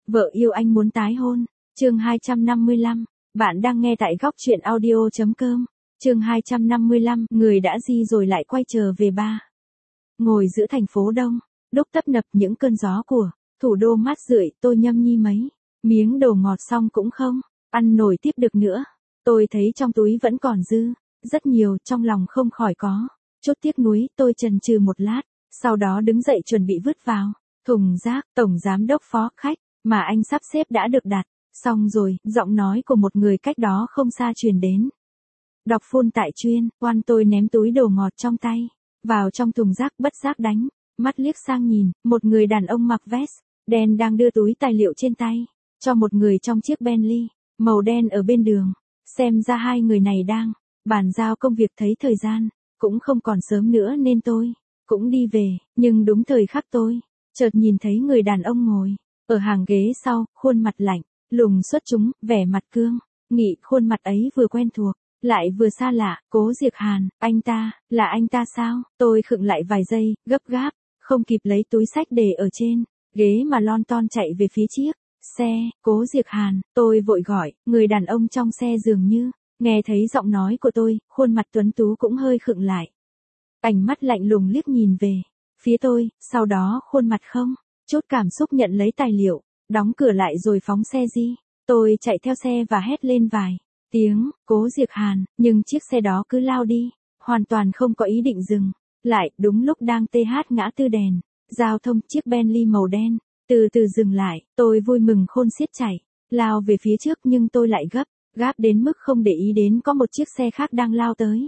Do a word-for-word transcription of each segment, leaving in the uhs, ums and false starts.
Vợ yêu anh muốn tái hôn. Chương hai trăm năm mươi lăm. Bạn đang nghe tại góc truyện audio chấm com. Chương hai trăm năm mươi lăm. Người đã di rồi lại quay trở về ba. Ngồi giữa thành phố đông, đúc tấp nập những cơn gió của thủ đô mát rượi, tôi nhâm nhi mấy miếng đồ ngọt xong cũng không ăn nổi tiếp được nữa. Tôi thấy trong túi vẫn còn dư rất nhiều, trong lòng không khỏi có chút tiếc nuối. Tôi chần chừ một lát, sau đó đứng dậy chuẩn bị vứt vào thùng rác. Tổng giám đốc phó khách mà anh sắp xếp đã được đặt xong rồi. Giọng nói của một người cách đó không xa truyền đến. Đọc phun tại chuyên quan. Tôi ném túi đồ ngọt trong tay vào trong thùng rác, bất giác đánh mắt liếc sang nhìn một người đàn ông mặc vest đen đang đưa túi tài liệu trên tay cho một người trong chiếc Bentley màu đen ở bên đường. Xem ra hai người này đang bàn giao công việc. Thấy thời gian cũng không còn sớm nữa nên tôi cũng đi về, nhưng đúng thời khắc tôi chợt nhìn thấy người đàn ông ngồi ở hàng ghế sau, khuôn mặt lạnh lùng xuất chúng, vẻ mặt cương nghị. Khuôn mặt ấy vừa quen thuộc lại vừa xa lạ. Cố Diệc Hàn. Anh ta, là anh ta sao? Tôi khựng lại vài giây, gấp gáp không kịp lấy túi xách để ở trên ghế mà lon ton chạy về phía chiếc xe. Cố Diệc Hàn. Tôi vội gọi. Người đàn ông trong xe dường như nghe thấy giọng nói của tôi, khuôn mặt tuấn tú cũng hơi khựng lại. Ánh mắt lạnh lùng liếc nhìn về phía tôi, sau đó khuôn mặt không chút cảm xúc nhận lấy tài liệu, đóng cửa lại rồi phóng xe đi. Tôi chạy theo xe và hét lên vài tiếng, Cố Diệc Hàn, nhưng chiếc xe đó cứ lao đi, hoàn toàn không có ý định dừng lại. Đúng lúc đang th ngã tư đèn giao thông, chiếc Bentley màu đen từ từ dừng lại. Tôi vui mừng khôn xiết chạy lao về phía trước, nhưng tôi lại gấp gáp đến mức không để ý đến có một chiếc xe khác đang lao tới.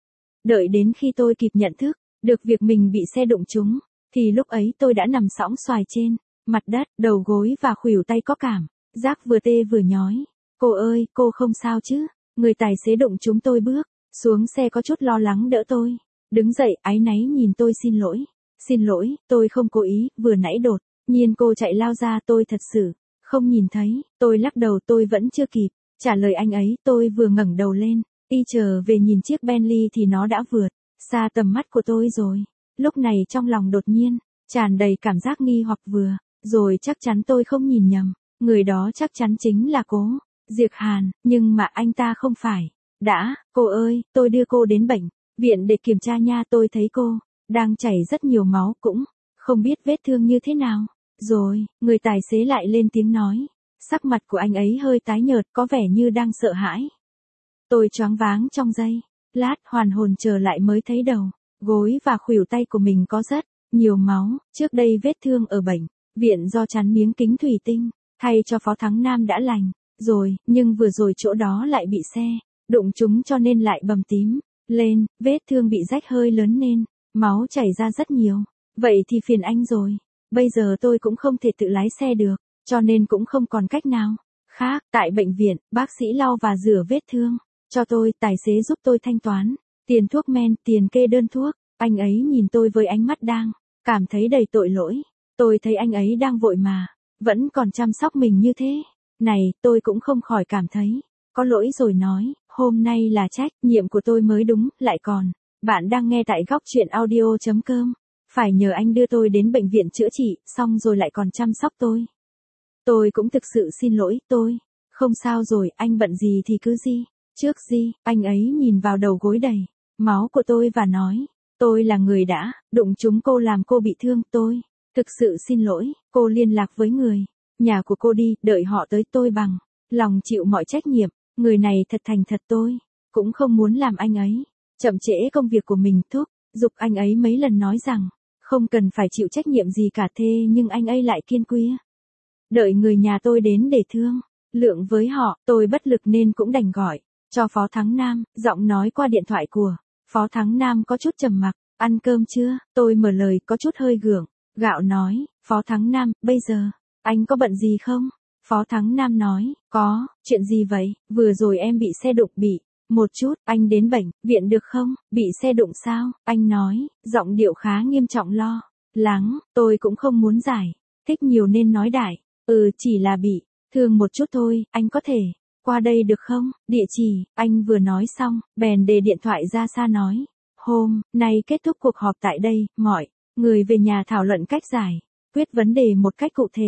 Đợi đến khi tôi kịp nhận thức được việc mình bị xe đụng trúng, thì lúc ấy tôi đã nằm sõng xoài trên mặt đất, đầu gối và khuỷu tay có cảm giác vừa tê vừa nhói. Cô ơi, cô không sao chứ? Người tài xế đụng chúng tôi bước xuống xe có chút lo lắng đỡ tôi đứng dậy, áy náy nhìn tôi. Xin lỗi, xin lỗi, tôi không cố ý, vừa nãy đột nhiên cô chạy lao ra, tôi thật sự không nhìn thấy. Tôi lắc đầu. Tôi vẫn chưa kịp trả lời anh ấy, tôi vừa ngẩng đầu lên y trở về nhìn chiếc Bentley thì nó đã vượt xa tầm mắt của tôi rồi. Lúc này trong lòng đột nhiên tràn đầy cảm giác nghi hoặc. Vừa rồi chắc chắn tôi không nhìn nhầm, người đó chắc chắn chính là Cố Diệc Hàn, nhưng mà anh ta không phải đã. Cô ơi, tôi đưa cô đến bệnh viện để kiểm tra nha. Tôi thấy cô đang chảy rất nhiều máu, cũng không biết vết thương như thế nào rồi. Người tài xế lại lên tiếng nói. Sắc mặt của anh ấy hơi tái nhợt, có vẻ như đang sợ hãi. Tôi choáng váng trong giây lát, hoàn hồn trở lại mới thấy đầu gối và khuỷu tay của mình có rất nhiều máu. Trước đây vết thương ở bệnh viện do chắn miếng kính thủy tinh thay cho Phó Thắng Nam đã lành rồi, nhưng vừa rồi chỗ đó lại bị xe đụng trúng cho nên lại bầm tím lên. Vết thương bị rách hơi lớn nên máu chảy ra rất nhiều. Vậy thì phiền anh rồi. Bây giờ tôi cũng không thể tự lái xe được, cho nên cũng không còn cách nào khác. Tại bệnh viện, bác sĩ lau và rửa vết thương cho tôi, tài xế giúp tôi thanh toán tiền thuốc men, tiền kê đơn thuốc. Anh ấy nhìn tôi với ánh mắt đang cảm thấy đầy tội lỗi. Tôi thấy anh ấy đang vội mà vẫn còn chăm sóc mình như thế này, tôi cũng không khỏi cảm thấy có lỗi rồi nói. Hôm nay là trách nhiệm của tôi mới đúng, lại còn. Bạn đang nghe tại góc truyện audio chấm com. Phải nhờ anh đưa tôi đến bệnh viện chữa trị, xong rồi lại còn chăm sóc tôi. Tôi cũng thực sự xin lỗi. Tôi không sao rồi, anh bận gì thì cứ di trước di. Anh ấy nhìn vào đầu gối đầy máu của tôi và nói. Tôi là người đã đụng chúng cô làm cô bị thương. Tôi thực sự xin lỗi. Cô liên lạc với người nhà của cô đi, đợi họ tới. Tôi bằng lòng chịu mọi trách nhiệm. Người này thật thành thật. Tôi cũng không muốn làm anh ấy chậm trễ công việc của mình. Thúc giục anh ấy mấy lần nói rằng không cần phải chịu trách nhiệm gì cả, thế nhưng anh ấy lại kiên quyết đợi người nhà tôi đến để thương lượng với họ. Tôi bất lực nên cũng đành gọi cho Phó Thắng Nam. Giọng nói qua điện thoại của Phó Thắng Nam có chút trầm mặc. Ăn cơm chưa? Tôi mở lời có chút hơi gượng gạo nói. Phó Thắng Nam, bây giờ anh có bận gì không? Phó Thắng Nam nói. Có, chuyện gì vậy? Vừa rồi em bị xe đụng, bị một chút. Anh đến bệnh viện được không? Bị xe đụng sao? Anh nói, giọng điệu khá nghiêm trọng lo lắng. Tôi cũng không muốn giải thích nhiều nên nói đại. Ừ, chỉ là bị thương một chút thôi. Anh có thể qua đây được không? Địa chỉ. Anh vừa nói xong bèn đề điện thoại ra xa nói. Hôm nay kết thúc cuộc họp tại đây, mọi người về nhà thảo luận cách giải quyết vấn đề một cách cụ thể.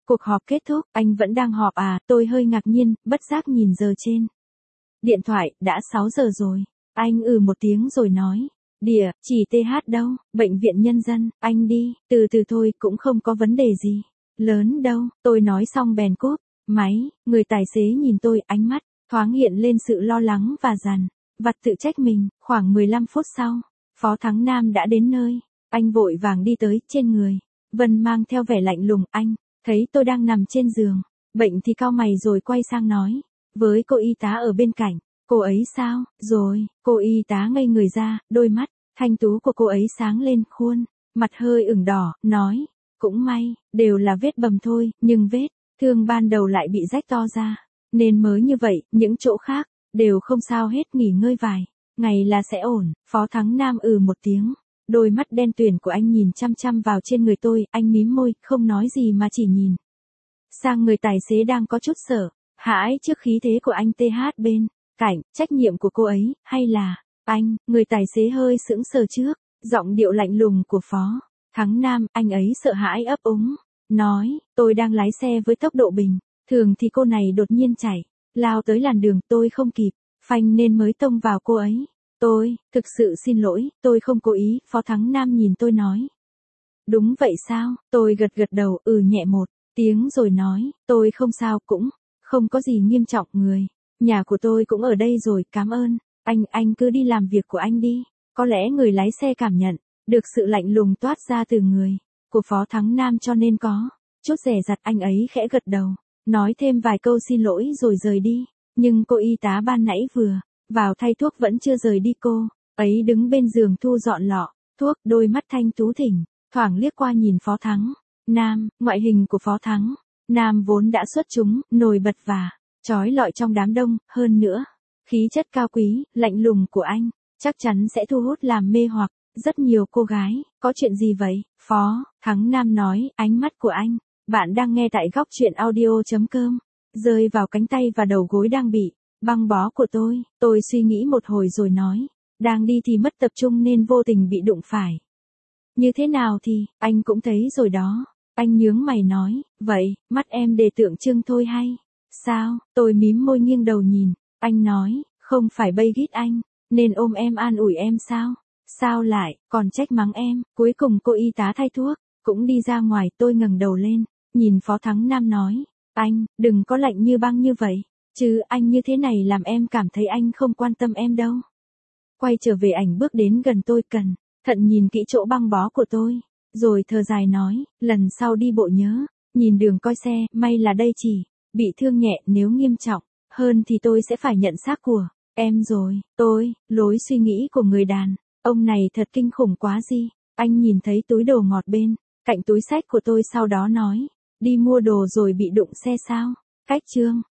Cuộc họp kết thúc, anh vẫn đang họp à, tôi hơi ngạc nhiên, bất giác nhìn giờ trên điện thoại, đã sáu giờ rồi. Anh ừ một tiếng rồi nói, đìa, chỉ tê hát đâu, bệnh viện nhân dân, anh đi, từ từ thôi, cũng không có vấn đề gì lớn đâu. Tôi nói xong bèn cúp máy, người tài xế nhìn tôi, ánh mắt thoáng hiện lên sự lo lắng và dằn vặt tự trách mình. Khoảng mười lăm phút sau, Phó Thắng Nam đã đến nơi. Anh vội vàng đi tới, trên người Vân mang theo vẻ lạnh lùng. Anh thấy tôi đang nằm trên giường bệnh thì cau mày rồi quay sang nói với cô y tá ở bên cạnh, cô ấy sao rồi? Cô y tá ngây người ra, đôi mắt thanh tú của cô ấy sáng lên, khuôn mặt hơi ửng đỏ, nói, cũng may, đều là vết bầm thôi, nhưng vết thương ban đầu lại bị rách to ra, nên mới như vậy, những chỗ khác đều không sao hết, nghỉ ngơi vài ngày là sẽ ổn. Phó Thắng Nam ừ một tiếng, đôi mắt đen tuyền của anh nhìn chăm chăm vào trên người tôi, anh mím môi, không nói gì mà chỉ nhìn sang người tài xế đang có chút sợ hãi trước khí thế của anh tê hát bên cạnh. Trách nhiệm của cô ấy, hay là anh? Người tài xế hơi sững sờ trước giọng điệu lạnh lùng của Phó Thắng Nam. Anh ấy sợ hãi ấp úng, nói, tôi đang lái xe với tốc độ bình thường thì cô này đột nhiên chạy lao tới làn đường, tôi không kịp phanh nên mới tông vào cô ấy. Tôi, thực sự xin lỗi, tôi không cố ý. Phó Thắng Nam nhìn tôi nói, đúng vậy sao? Tôi gật gật đầu, ừ nhẹ một tiếng rồi nói, tôi không sao, cũng không có gì nghiêm trọng, người nhà của tôi cũng ở đây rồi, cảm ơn anh, anh cứ đi làm việc của anh đi. Có lẽ người lái xe cảm nhận được sự lạnh lùng toát ra từ người của Phó Thắng Nam cho nên có chút dè dặt. Anh ấy khẽ gật đầu, nói thêm vài câu xin lỗi rồi rời đi. Nhưng cô y tá ban nãy vừa vào thay thuốc vẫn chưa rời đi, cô ấy đứng bên giường thu dọn lọ thuốc, đôi mắt thanh tú thỉnh thoảng liếc qua nhìn Phó Thắng Nam. Ngoại hình của Phó Thắng Nam vốn đã xuất chúng, nổi bật và chói lọi trong đám đông, hơn nữa, khí chất cao quý, lạnh lùng của anh chắc chắn sẽ thu hút làm mê hoặc rất nhiều cô gái. Có chuyện gì vậy? Phó Thắng Nam nói, ánh mắt của anh, bạn đang nghe tại góc truyện audio.com, rơi vào cánh tay và đầu gối đang bị băng bó của tôi. Tôi suy nghĩ một hồi rồi nói, đang đi thì mất tập trung nên vô tình bị đụng phải. Như thế nào thì, anh cũng thấy rồi đó. Anh nhướng mày nói, vậy, mắt em để tượng trưng thôi hay sao? Tôi mím môi nghiêng đầu nhìn. Anh nói, không phải bay ghít anh nên ôm em an ủi em sao? Sao lại còn trách mắng em? Cuối cùng cô y tá thay thuốc cũng đi ra ngoài. Tôi ngẩng đầu lên, nhìn Phó Thắng Nam nói, anh, đừng có lạnh như băng như vậy, chứ anh như thế này làm em cảm thấy anh không quan tâm em đâu. Quay trở về, ảnh bước đến gần tôi, cẩn thận nhìn kỹ chỗ băng bó của tôi, rồi thở dài nói, lần sau đi bộ nhớ nhìn đường coi xe, may là đây chỉ bị thương nhẹ, nếu nghiêm trọng hơn thì tôi sẽ phải nhận xác của em rồi. Tôi, lối suy nghĩ của người đàn ông này thật kinh khủng quá gì. Anh nhìn thấy túi đồ ngọt bên cạnh túi xách của tôi, sau đó nói, đi mua đồ rồi bị đụng xe sao? Cách chương